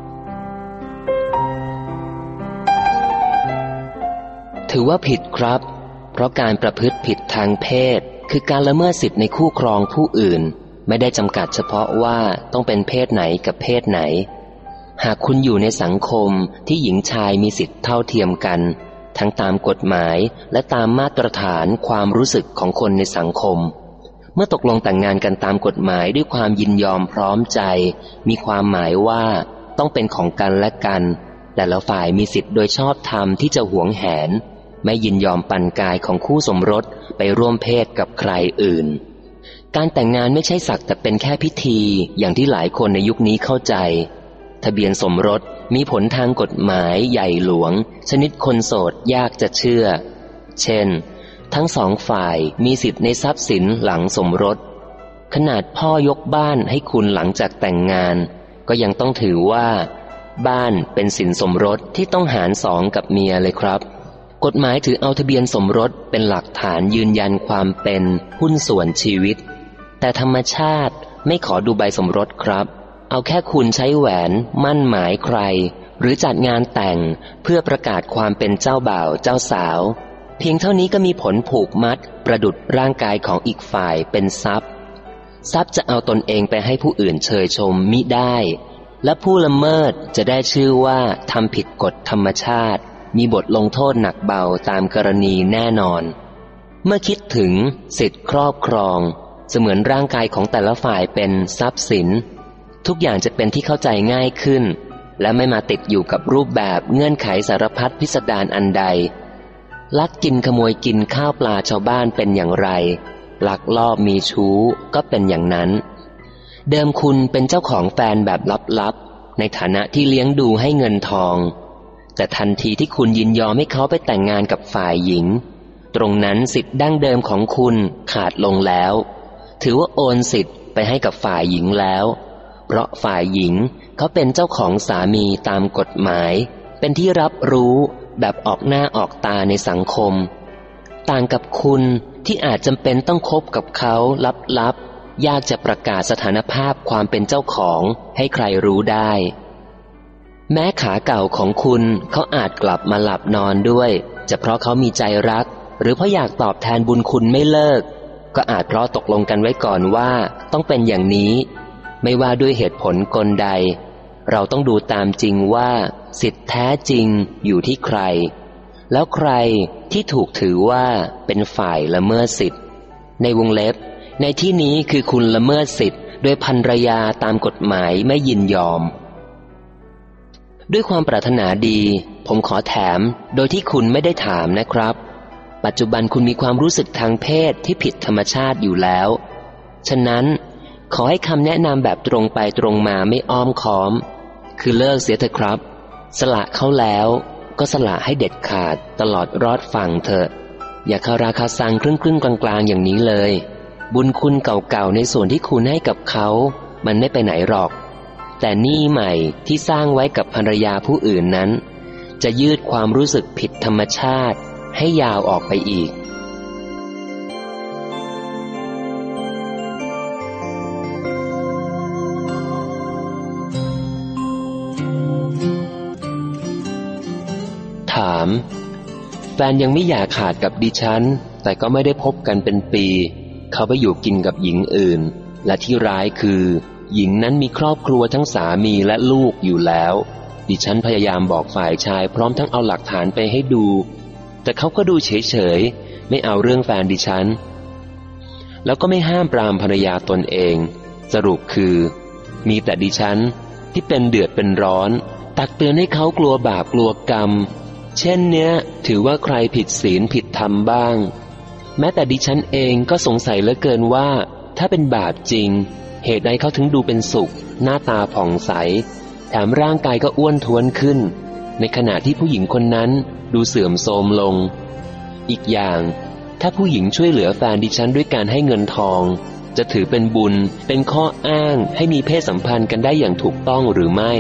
ถือว่าผิดครับเพราะการประพฤติผิดทางเพศคือการละเมิดสิทธิในคู่ครองผู้อื่นไม่ได้จำกัดเฉพาะว่าต้องเป็นเพศไหนกับเพศไหนหากคุณอยู่ในสังคมที่หญิงชายมีสิทธิเท่าเทียมกันทั้งตามกฎหมายและตามมาตรฐานความรู้สึกของคนในสังคมเมื่อตกลงแต่งงานกันตามกฎหมายด้วยความยินยอมพร้อมใจมีความหมายว่าต้องเป็นของกันและกันแต่ละฝ่ายมีสิทธิ์โดยชอบธรรมที่จะหวงแหนไม่ยินยอมปันกายของคู่สมรสไปร่วมเพศกับใครอื่นการแต่งงานไม่ใช่สักแต่เป็นแค่พิธีอย่างที่หลายคนในยุคนี้เข้าใจทะเบียนสมรสมีผลทางกฎหมายใหญ่หลวงชนิดคนโสดยากจะเชื่อเช่นทั้งสองฝ่ายมีสิทธิ์ในทรัพย์สินหลังสมรสขนาดพ่อยกบ้านให้คุณหลังจากแต่งงานก็ยังต้องถือว่าบ้านเป็นสินสมรสที่ต้องหารสองกับเมียเลยครับกฎหมายถือเอาทะเบียนสมรสเป็นหลักฐานยืนยันความเป็นหุ้นส่วนชีวิตแต่ธรรมชาติไม่ขอดูใบสมรสครับเอาแค่คุณใช้แหวนมั่นหมายใครหรือจัดงานแต่งเพื่อประกาศความเป็นเจ้าบ่าวเจ้าสาวเพียงเท่านี้ก็มีผลผูกมัดประดุจร่างกายของอีกฝ่ายเป็นทรัพย์ทรัพย์จะเอาตนเองไปให้ผู้อื่นเชยชมมิได้และผู้ละเมิดจะได้ชื่อว่าทำผิดกฎธรรมชาติมีบทลงโทษหนักเบาตามกรณีแน่นอนเมื่อคิดถึงสิทธิครอบครองเสมือนร่างกายของแต่ละฝ่ายเป็นทรัพย์สินทุกอย่างจะเป็นที่เข้าใจง่ายขึ้นและไม่มาติดอยู่กับรูปแบบเงื่อนไขสารพัดพิสดารอันใดลักกินขโมยกินข้าวปลาชาวบ้านเป็นอย่างไรลักลอบมีชู้ก็เป็นอย่างนั้นเดิมคุณเป็นเจ้าของแฟนแบบลับๆในฐานะที่เลี้ยงดูให้เงินทองแต่ทันทีที่คุณยินยอมให้เขาไปแต่งงานกับฝ่ายหญิงตรงนั้นสิทธิ์ดั้งเดิมของคุณขาดลงแล้วถือว่าโอนสิทธิ์ไปให้กับฝ่ายหญิงแล้วเพราะฝ่ายหญิงเขาเป็นเจ้าของสามีตามกฎหมายเป็นที่รับรู้แบบออกหน้าออกตาในสังคมต่างกับคุณที่อาจจำเป็นต้องคบกับเขาลับๆยากจะประกาศสถานภาพความเป็นเจ้าของให้ใครรู้ได้แม้ขาเก่าของคุณเขาอาจกลับมาหลับนอนด้วยจะเพราะเขามีใจรักหรือเพราะอยากตอบแทนบุญคุณไม่เลิกก็อาจเพราะตกลงกันไว้ก่อนว่าต้องเป็นอย่างนี้ไม่ว่าด้วยเหตุผลกลใดเราต้องดูตามจริงว่าสิทธิแท้จริงอยู่ที่ใครแล้วใครที่ถูกถือว่าเป็นฝ่ายละเมิดสิทธิ์ในวงเล็บในที่นี้คือคุณละเมิดสิทธิ์โดยภรรยาตามกฎหมายไม่ยินยอมด้วยความปรารถนาดีผมขอแถมโดยที่คุณไม่ได้ถามนะครับปัจจุบันคุณมีความรู้สึกทางเพศที่ผิดธรรมชาติอยู่แล้วฉะนั้นขอให้คำแนะนำแบบตรงไปตรงมาไม่อ้อมค้อมคือเลิกเสียเถอะครับสละเขาแล้วก็สละให้เด็ดขาดตลอดรอดฝั่งเถอะอย่าคาราคาซังครึ่งครึ่งกลางกลางอย่างนี้เลยบุญคุณเก่าๆในส่วนที่คุณให้กับเขามันไม่ไปไหนหรอกแต่หนี้ใหม่ที่สร้างไว้กับภรรยาผู้อื่นนั้นจะยืดความรู้สึกผิดธรรมชาติให้ยาวออกไปอีกถามแฟนยังไม่อยากขาดกับดิฉันแต่ก็ไม่ได้พบกันเป็นปีเขาไปอยู่กินกับหญิงอื่นและที่ร้ายคือหญิงนั้นมีครอบครัวทั้งสามีและลูกอยู่แล้วดิฉันพยายามบอกฝ่ายชายพร้อมทั้งเอาหลักฐานไปให้ดูแต่เขาก็ดูเฉยๆไม่เอาเรื่องแฟนดิฉันแล้วก็ไม่ห้ามปรามภรรยาตนเองสรุปคือมีแต่ดิฉันที่เป็นเดือดเป็นร้อนตักเตือนให้เขากลัวบาปกลัวกรรมเช่นเนี้ยถือว่าใครผิดศีลผิดธรรมบ้างแม้แต่ดิฉันเองก็สงสัยเหลือเกินว่าถ้าเป็นบาปจริงเหตุใดเขาถึงดูเป็นสุขหน้าตาผ่องใสแถมร่างกายก็อ้วนท้วนขึ้นในขณะที่ผู้หญิงคนนั้นดูเสื่อมโทรมลงอีกอย่างถ้าผู้หญิงช่วยเหลือแฟนดิฉันด้วยการให้เงินทองจะถือเป็นบุญเป็นข้ออ้างให้มีเพศสัมพันธ์กันได้อย่างถูกต้องหรือไม่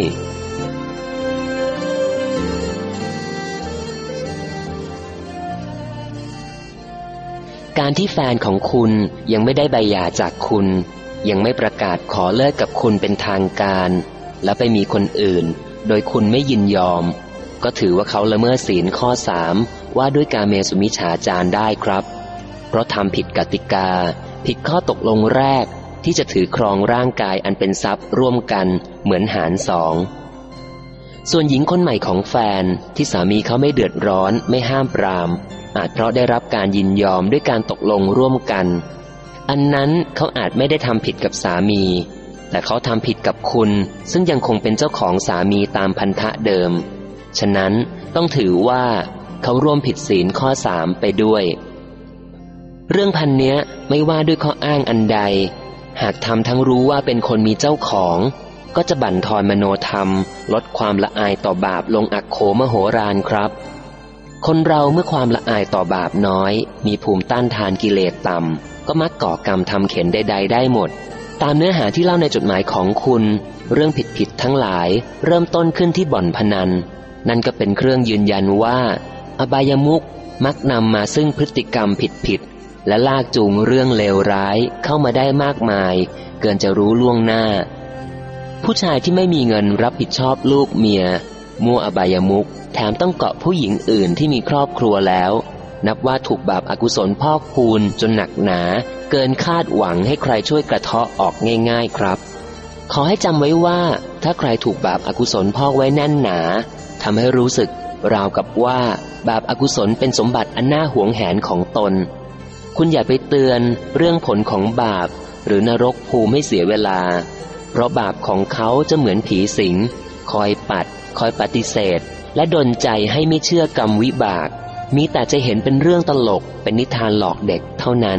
การที่แฟนของคุณยังไม่ได้ใบหย่าจากคุณยังไม่ประกาศขอเลิกกับคุณเป็นทางการแล้วไปมีคนอื่นโดยคุณไม่ยินยอมก็ถือว่าเขาละเมิดศีลข้อสามว่าด้วยกาเมสุมิจฉาจารได้ครับเพราะทำผิดกติกาผิดข้อตกลงแรกที่จะถือครองร่างกายอันเป็นทรัพย์ร่วมกันเหมือนหารสองส่วนหญิงคนใหม่ของแฟนที่สามีเขาไม่เดือดร้อนไม่ห้ามปรามอาจเพราะได้รับการยินยอมด้วยการตกลงร่วมกันอันนั้นเขาอาจไม่ได้ทำผิดกับสามีแต่เขาทำผิดกับคุณซึ่งยังคงเป็นเจ้าของสามีตามพันธะเดิมฉะนั้นต้องถือว่าเขาร่วมผิดศีลข้อสามไปด้วยเรื่องพันเนี้ยไม่ว่าด้วยข้ออ้างอันใดหากทำทั้งรู้ว่าเป็นคนมีเจ้าของก็จะบั่นทอนมโนธรรมลดความละอายต่อบาปลงอักโขมโหฬารครับคนเราเมื่อความละอายต่อบาปน้อยมีภูมิต้านทานกิเลสต่ำก็มักก่อกรรมทำเข็ญใดๆได้หมดตามเนื้อหาที่เล่าในจดหมายของคุณเรื่องผิดๆทั้งหลายเริ่มต้นขึ้นที่บ่อนพนันนั่นก็เป็นเครื่องยืนยันว่าอบายมุขมักนำมาซึ่งพฤติกรรมผิดๆและลากจูงเรื่องเลวร้ายเข้ามาได้มากมายเกินจะรู้ล่วงหน้าผู้ชายที่ไม่มีเงินรับผิดชอบลูกเมียมั่วอบายมุขแถมต้องเกาะผู้หญิงอื่นที่มีครอบครัวแล้วนับว่าถูกบาปอกุศลพอกพูนจนหนักหนาเกินคาดหวังให้ใครช่วยกระเทาะออกง่ายๆครับขอให้จำไว้ว่าถ้าใครถูกบาปอกุศลพอกไว้แน่นหนาทำให้รู้สึกราวกับว่าบาปอกุศลเป็นสมบัติอันน่าหวงแหนของตนคุณอย่าไปเตือนเรื่องผลของบาปหรือนรกภูมิให้เสียเวลาเพราะบาปของเขาจะเหมือนผีสิงคอยปัดคอยปฏิเสธและดลใจให้ไม่เชื่อกรรมวิบากมีแต่จะเห็นเป็นเรื่องตลกเป็นนิทานหลอกเด็กเท่านั้น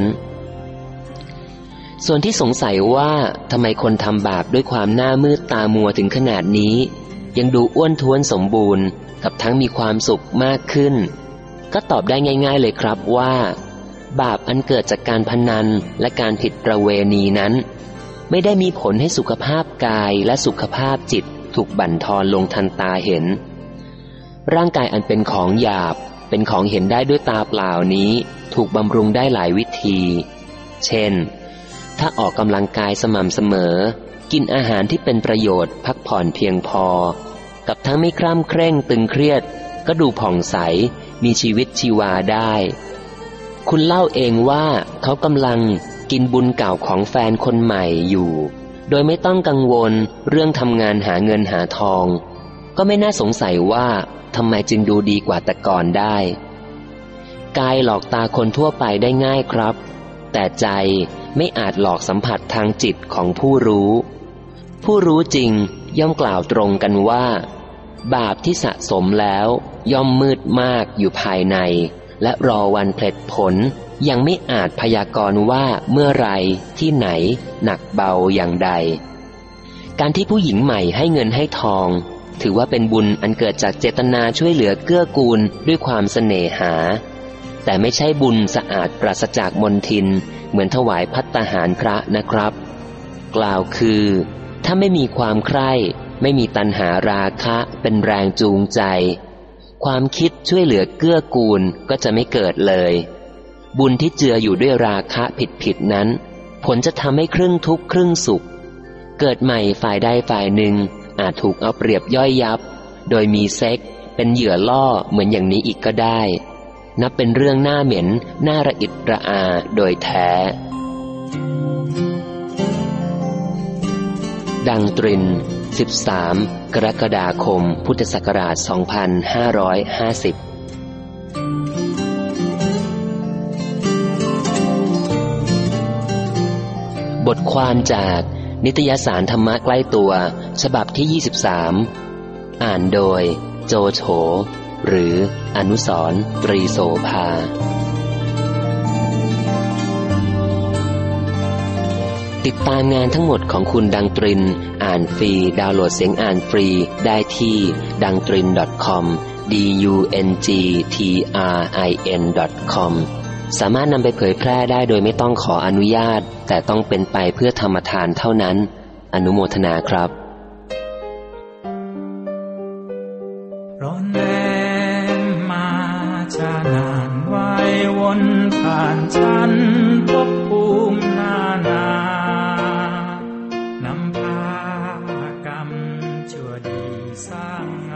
ส่วนที่สงสัยว่าทำไมคนทำบาปด้วยความหน้ามืดตามัวถึงขนาดนี้ยังดูอ้วนท้วนสมบูรณ์กับทั้งมีความสุขมากขึ้นก็ตอบได้ง่ายๆเลยครับว่าบาปอันเกิดจากการพนันและการผิดประเวณีนั้นไม่ได้มีผลให้สุขภาพกายและสุขภาพจิตถูกบั่นทอนลงทันตาเห็นร่างกายอันเป็นของหยาบเป็นของเห็นได้ด้วยตาเปล่านี้ถูกบำรุงได้หลายวิธีเช่นถ้าออกกำลังกายสม่ำเสมอกินอาหารที่เป็นประโยชน์พักผ่อนเพียงพอกับทั้งไม่คร่ำเคร่งตึงเครียดก็ดูผ่องใสมีชีวิตชีวาได้คุณเล่าเองว่าเขากำลังกินบุญเก่าของแฟนคนใหม่อยู่โดยไม่ต้องกังวลเรื่องทำงานหาเงินหาทองก็ไม่น่าสงสัยว่าทำไมจึงดูดีกว่าแต่ก่อนได้กายหลอกตาคนทั่วไปได้ง่ายครับแต่แต่ใจไม่อาจหลอกสัมผัสทางจิตของผู้รู้ผู้รู้จริงย่อมกล่าวตรงกันว่าบาปที่สะสมแล้วย่อมมืดมากอยู่ภายในและรอวันผลิผลยังไม่อาจพยากรณ์ว่าเมื่อไรที่ไหนหนักเบาอย่างใดการที่ผู้หญิงใหม่ให้เงินให้ทองถือว่าเป็นบุญอันเกิดจากเจตนาช่วยเหลือเกื้อกูลด้วยความเสน่หาแต่ไม่ใช่บุญสะอาดปราศจากมลทินเหมือนถวายภัตตาหารพระนะครับกล่าวคือถ้าไม่มีความใคร่ไม่มีตัณหาราคะเป็นแรงจูงใจความคิดช่วยเหลือเกื้อกูลก็จะไม่เกิดเลยบุญที่เจืออยู่ด้วยราคะผิดๆนั้นผลจะทำให้ครึ่งทุกข์ครึ่งสุขเกิดใหม่ฝ่ายใดฝ่ายหนึ่งอาจถูกเอาเปรียบย่อยยับโดยมีเซ็กเป็นเหยื่อล่อเหมือนอย่างนี้อีกก็ได้นับเป็นเรื่องน่าเหม็นน่าระอิดระอาโดยแท้ดังตรินสิบสามกรกฎาคมพุทธศักราชสองพันห้าร้อยห้าสิบบทความจากนิตยสารธรรมะใกล้ตัวฉบับที่ยี่สิบสามอ่านโดยโจโฉหรืออนุสรณ์ตรีโสภาติดตามงานทั้งหมดของคุณดังตรินอ่านฟรีดาวน์โหลดเสียงอ่านฟรีได้ที่ดังตริน ดอท คอม ดี ยู เอ็น จี ที อาร์ ไอ เอ็น ดอท คอม สามารถนำไปเผยแพร่ได้โดยไม่ต้องขออนุญาตแต่ต้องเป็นไปเพื่อธรรมทานเท่านั้นอนุโมทนาครับร้อนแรงมาจะนานไว้วนผ่านฉันภพภูมินานานำพากรรมชั่วดีสร้าง